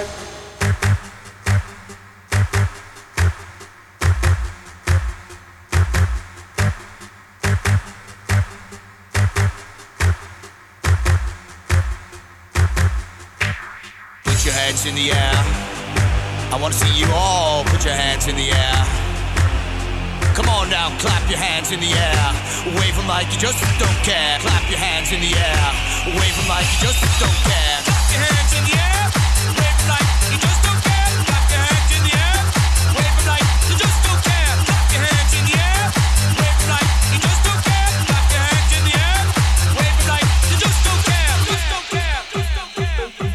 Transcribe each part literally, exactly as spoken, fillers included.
Your hands in the air. I wanna see you all put your hands in the air. Come on now, clap your hands in the air. Wave them like you just don't care. Clap your hands in the air. Wave them like you just don't care. Clap your hands in the air. Wave them like you just don't care. Clap your hands in the air. Wave them like you just don't care. Clap your hands in the air. Wave them like you just don't care. Clap your hands in the air. Wave them like you just don't care. Just don't care. Just don't care.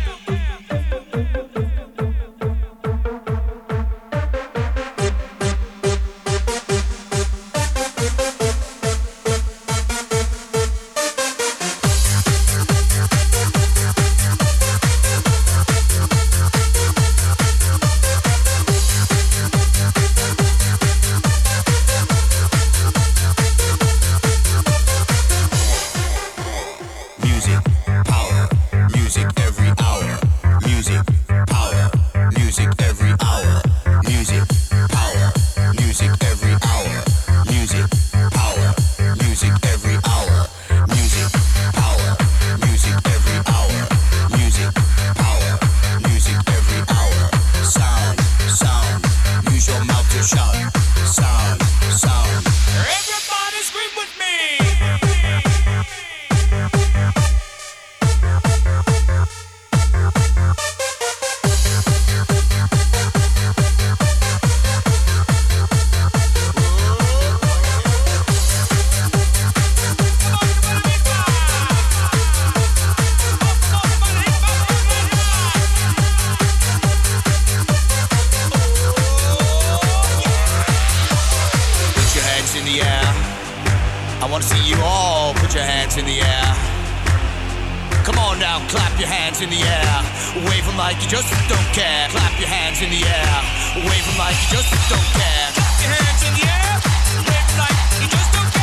I wanna see you all put your hands in the air. Come on now, clap your hands in the air. Wave them like you just don't care. Clap your hands in the air. Wave them like you just don't care. Clap your hands in the air. Wave them like you just don't care.